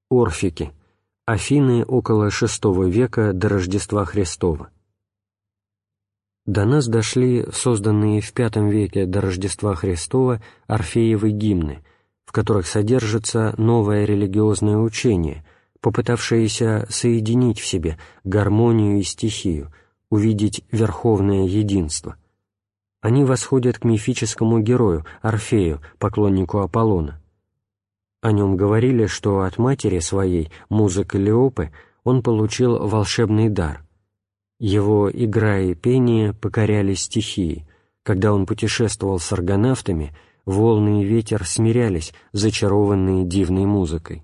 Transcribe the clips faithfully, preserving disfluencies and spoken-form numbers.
Орфики. Афины около шестого века до Рождества Христова. До нас дошли созданные в пятом веке до Рождества Христова Орфеевы гимны, в которых содержится новое религиозное учение, попытавшееся соединить в себе гармонию и стихию, увидеть верховное единство. Они восходят к мифическому герою Орфею, поклоннику Аполлона. О нем говорили, что от матери своей, музы Каллиопы, он получил волшебный дар. Его игра и пение покоряли стихии. Когда он путешествовал с аргонавтами, волны и ветер смирялись, зачарованные дивной музыкой.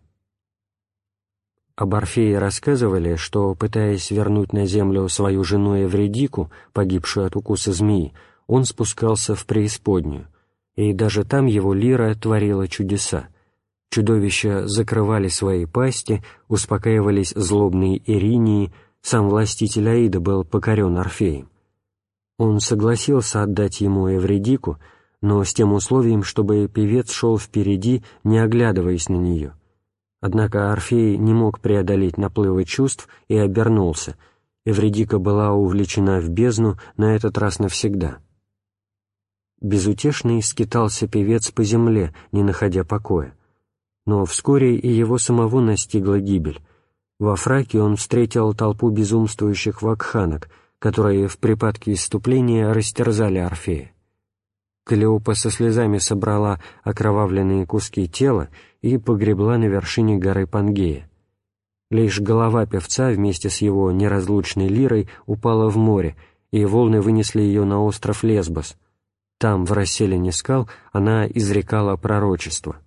Об Орфее рассказывали, что, пытаясь вернуть на землю свою жену Эвридику, погибшую от укуса змеи, он спускался в преисподнюю, и даже там его лира творила чудеса. Чудовища закрывали свои пасти, успокаивались злобные Иринии, сам властитель Аида был покорен Орфеем. Он согласился отдать ему Эвридику, но с тем условием, чтобы певец шел впереди, не оглядываясь на нее. Однако Орфей не мог преодолеть наплывы чувств и обернулся. Эвридика была увлечена в бездну, на этот раз навсегда. Безутешный скитался певец по земле, не находя покоя. Но вскоре и его самого настигла гибель. Во Фраке он встретил толпу безумствующих вакханок, которые в припадке исступления растерзали Орфея. Каллиопа со слезами собрала окровавленные куски тела и погребла на вершине горы Пангея. Лишь голова певца вместе с его неразлучной лирой упала в море, и волны вынесли ее на остров Лесбос. Там, в расселине скал, она изрекала пророчество.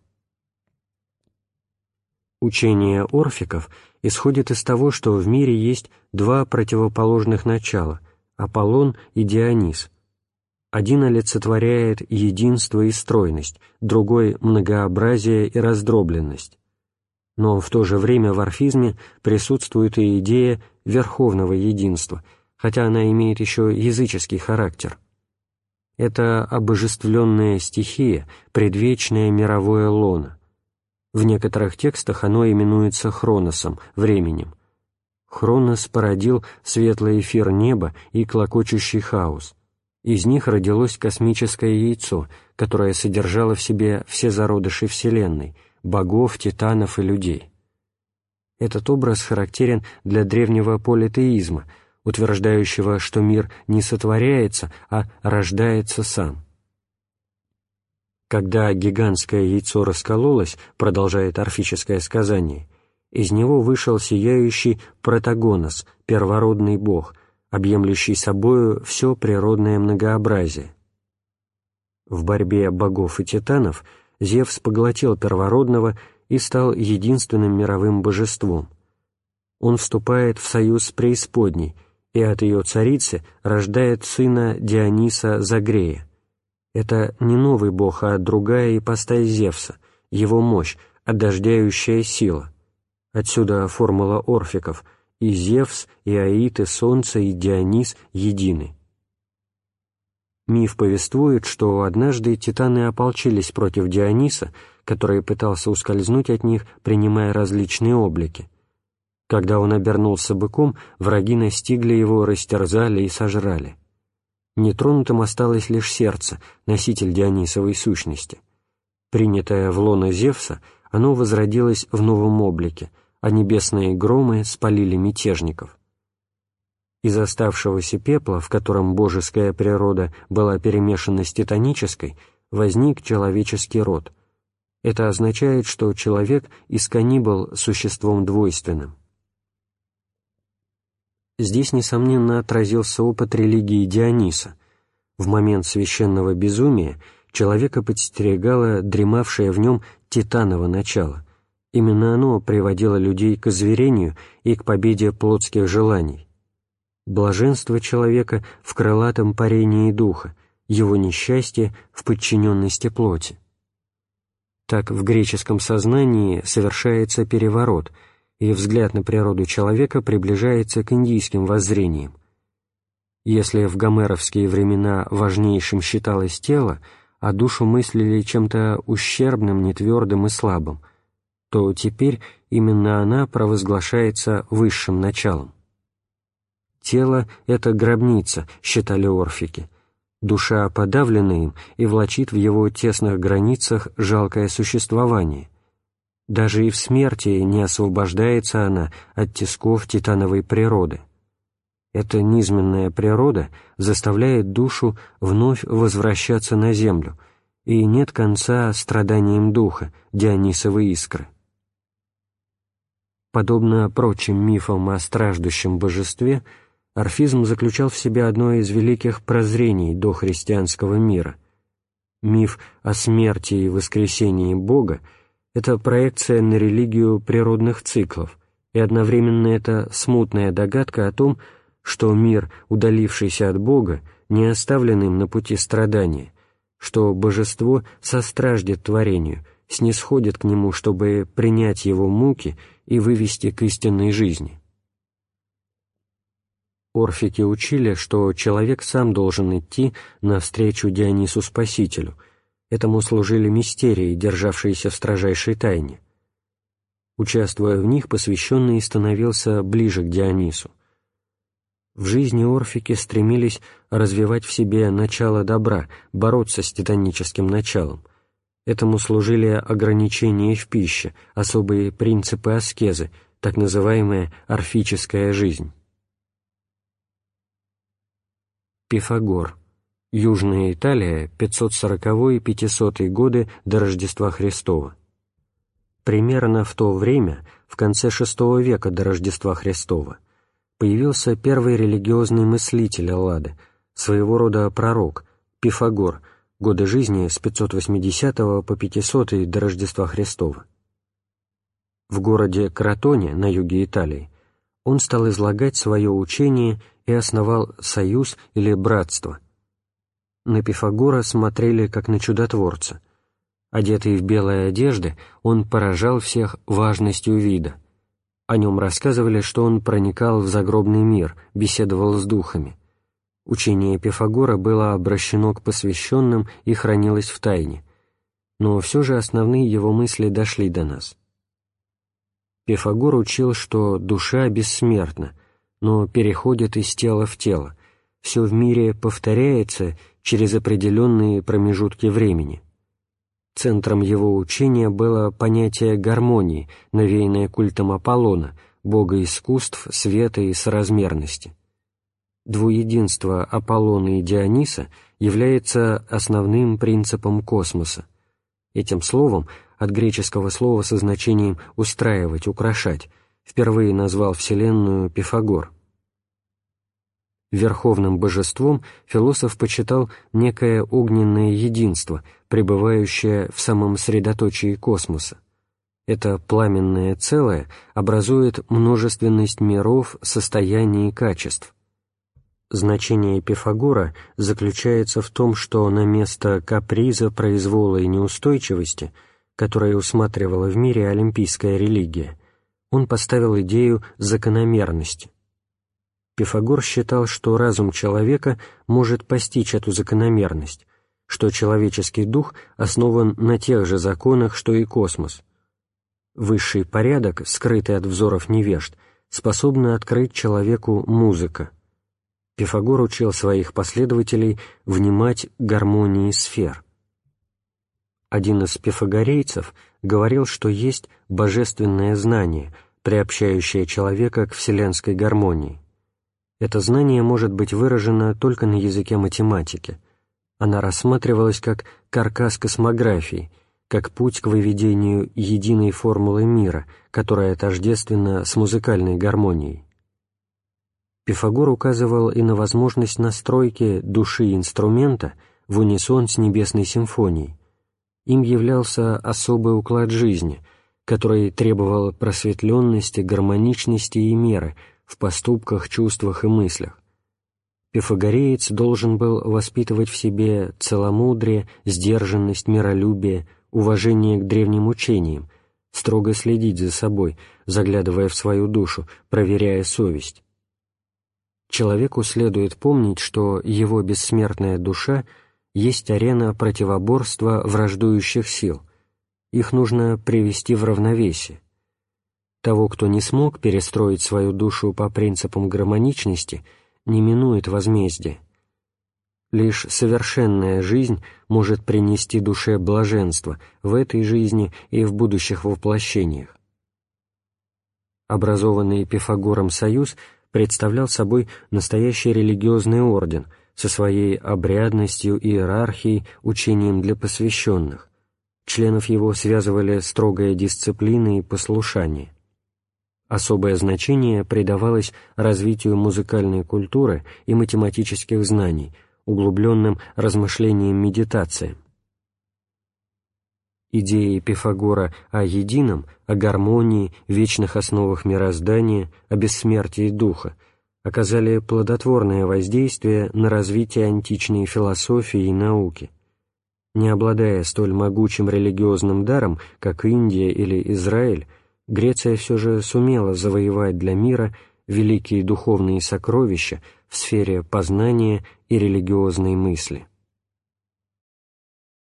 Учение орфиков исходит из того, что в мире есть два противоположных начала — Аполлон и Дионис. Один олицетворяет единство и стройность, другой — многообразие и раздробленность. Но в то же время в орфизме присутствует и идея верховного единства, хотя она имеет еще языческий характер. Это обожествленная стихия, предвечное мировое лоно. В некоторых текстах оно именуется хроносом, временем. Хронос породил светлый эфир неба и клокочущий хаос. Из них родилось космическое яйцо, которое содержало в себе все зародыши Вселенной, богов, титанов и людей. Этот образ характерен для древнего политеизма, утверждающего, что мир не сотворяется, а рождается сам. Когда гигантское яйцо раскололось, продолжает орфическое сказание, из него вышел сияющий протагонос, первородный бог, объемлющий собою все природное многообразие. В борьбе богов и титанов Зевс поглотил первородного и стал единственным мировым божеством. Он вступает в союз с преисподней и от ее царицы рождает сына Диониса Загрея. Это не новый бог, а другая ипостась Зевса, его мощь, отдождяющая сила. Отсюда формула орфиков: и Зевс, и Аид, и Солнце, и Дионис едины. Миф повествует, что однажды титаны ополчились против Диониса, который пытался ускользнуть от них, принимая различные облики. Когда он обернулся быком, враги настигли его, растерзали и сожрали. Нетронутым осталось лишь сердце, носитель Дионисовой сущности. Принятое в лоно Зевса, оно возродилось в новом облике, а небесные громы спалили мятежников. Из оставшегося пепла, в котором божеская природа была перемешана с титанической, возник человеческий род. Это означает, что человек искони был существом двойственным. Здесь, несомненно, отразился опыт религии Диониса. В момент священного безумия человека подстерегало дремавшее в нем титаново начало. Именно оно приводило людей к озверению и к победе плотских желаний. Блаженство человека в крылатом парении духа, его несчастье в подчиненности плоти. Так в греческом сознании совершается переворот, и взгляд на природу человека приближается к индийским воззрениям. Если в гомеровские времена важнейшим считалось тело, а душу мыслили чем-то ущербным, нетвердым и слабым, то теперь именно она провозглашается высшим началом. Тело — это гробница, считали орфики. Душа подавлена им и влачит в его тесных границах жалкое существование. Даже и в смерти не освобождается она от тисков титановой природы. Эта низменная природа заставляет душу вновь возвращаться на землю, и нет конца страданиям духа, Дионисовой искры. Подобно прочим мифам о страждущем божестве, орфизм заключал в себе одно из великих прозрений дохристианского мира. Миф о смерти и воскресении Бога — это проекция на религию природных циклов, и одновременно это смутная догадка о том, что мир, удалившийся от Бога, не оставлен им на пути страдания, что божество состраждет творению, снисходит к нему, чтобы принять его муки и вывести к истинной жизни. Орфики учили, что человек сам должен идти навстречу Дионису Спасителю. Этому служили мистерии, державшиеся в строжайшей тайне. Участвуя в них, посвященный становился ближе к Дионису. В жизни орфики стремились развивать в себе начало добра, бороться с титаническим началом. Этому служили ограничения в пище, особые принципы аскезы, так называемая орфическая жизнь. Пифагор. Южная Италия, пятьсот сороковой и пятисотый годы до Рождества Христова. Примерно в то время, в конце шестого века до Рождества Христова, появился первый религиозный мыслитель Эллады, своего рода пророк, Пифагор, годы жизни с пятьсот восьмидесятого по пятисотый до Рождества Христова. В городе Кротоне на юге Италии он стал излагать свое учение и основал союз или братство. На Пифагора смотрели как на чудотворца. Одетый в белые одежды, он поражал всех важностью вида. О нем рассказывали, что он проникал в загробный мир, беседовал с духами. Учение Пифагора было обращено к посвященным и хранилось в тайне, но все же основные его мысли дошли до нас. Пифагор учил, что душа бессмертна, но переходит из тела в тело, все в мире повторяется через определенные промежутки времени. Центром его учения было понятие гармонии, навеянное культом Аполлона, бога искусств, света и соразмерности. Двуединство Аполлона и Диониса является основным принципом космоса. Этим словом, от греческого слова со значением «устраивать», «украшать», впервые назвал Вселенную Пифагор. Верховным божеством философ почитал некое огненное единство, пребывающее в самом средоточии космоса. Это пламенное целое образует множественность миров, состояний и качеств. Значение Пифагора заключается в том, что на место каприза, произвола и неустойчивости, которое усматривала в мире олимпийская религия, он поставил идею закономерности. Пифагор считал, что разум человека может постичь эту закономерность, что человеческий дух основан на тех же законах, что и космос. Высший порядок, скрытый от взоров невежд, способна открыть человеку музыка. Пифагор учил своих последователей внимать гармонии сфер. Один из пифагорейцев говорил, что есть божественное знание, приобщающее человека к вселенской гармонии. Это знание может быть выражено только на языке математики. Она рассматривалась как каркас космографии, как путь к выведению единой формулы мира, которая тождественна с музыкальной гармонией. Пифагор указывал и на возможность настройки души инструмента в унисон с небесной симфонией. Им являлся особый уклад жизни, который требовал просветленности, гармоничности и меры в поступках, чувствах и мыслях. Пифагореец должен был воспитывать в себе целомудрие, сдержанность, миролюбие, уважение к древним учениям, строго следить за собой, заглядывая в свою душу, проверяя совесть. Человеку следует помнить, что его бессмертная душа есть арена противоборства враждующих сил. их нужно привести в равновесие. Того, кто не смог перестроить свою душу по принципам гармоничности, не минует возмездие. Лишь совершенная жизнь может принести душе блаженство в этой жизни и в будущих воплощениях. Образованный Пифагором союз представлял собой настоящий религиозный орден со своей обрядностью, иерархией, учением для посвященных. Членов его связывали строгая дисциплина и послушание. Особое значение придавалось развитию музыкальной культуры и математических знаний, углубленным размышлениям-медитациям. Идеи Пифагора о едином, о гармонии, вечных основах мироздания, о бессмертии духа оказали плодотворное воздействие на развитие античной философии и науки. Не обладая столь могучим религиозным даром, как Индия или Израиль, Греция все же сумела завоевать для мира великие духовные сокровища в сфере познания и религиозной мысли.